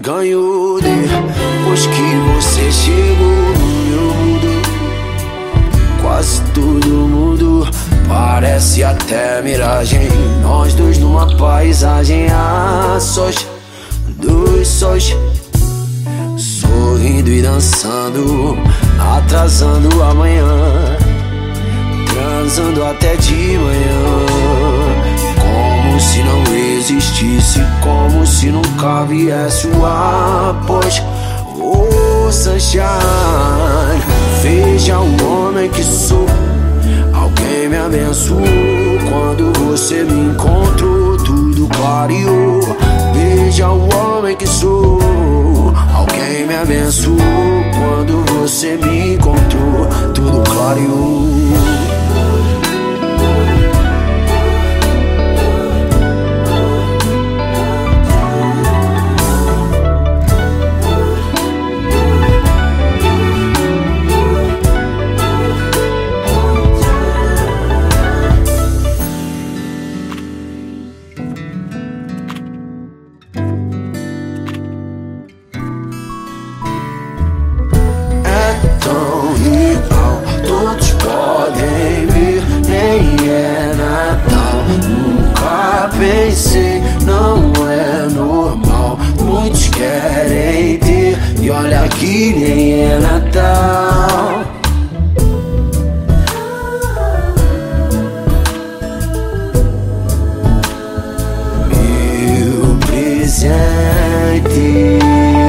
ganhou depois que você chegou no meu mundo. Quase todo mundo parece até miragem, nós dois numa paisagem a sós, dois sós, sorrindo e dançando, atrasando amanhã, transando até de manhã, como se não existisse, como se nunca viesse o após. Oh, sunshine, veja o homem que sou, alguém me abençoou. Quando você me encontrou, tudo clareou. Veja o homem que sou, alguém me abençoou. Quando você me encontrou, tudo clareou. Tão real, todos podem ver, nem é Natal. Nunca pensei, não é normal. Muitos querem ter, e olha que nem é Natal. Meu presente.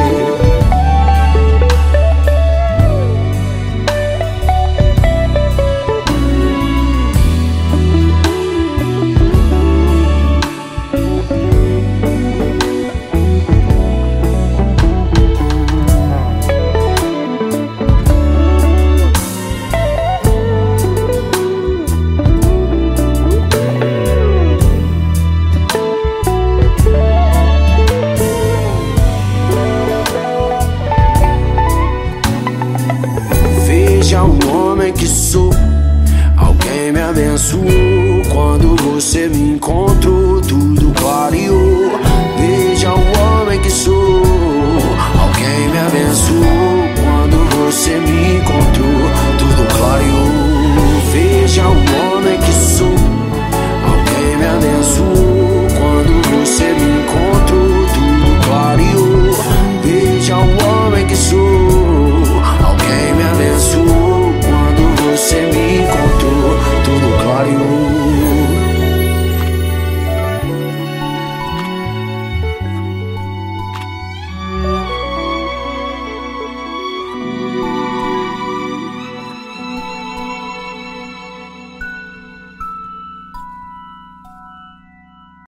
Veja o homem que sou, alguém me abençoou. Quando você me encontrou, tudo clareou. Veja o homem que sou, alguém me abençoou. Quando você me encontrou, tudo clareou. Veja o homem que sou,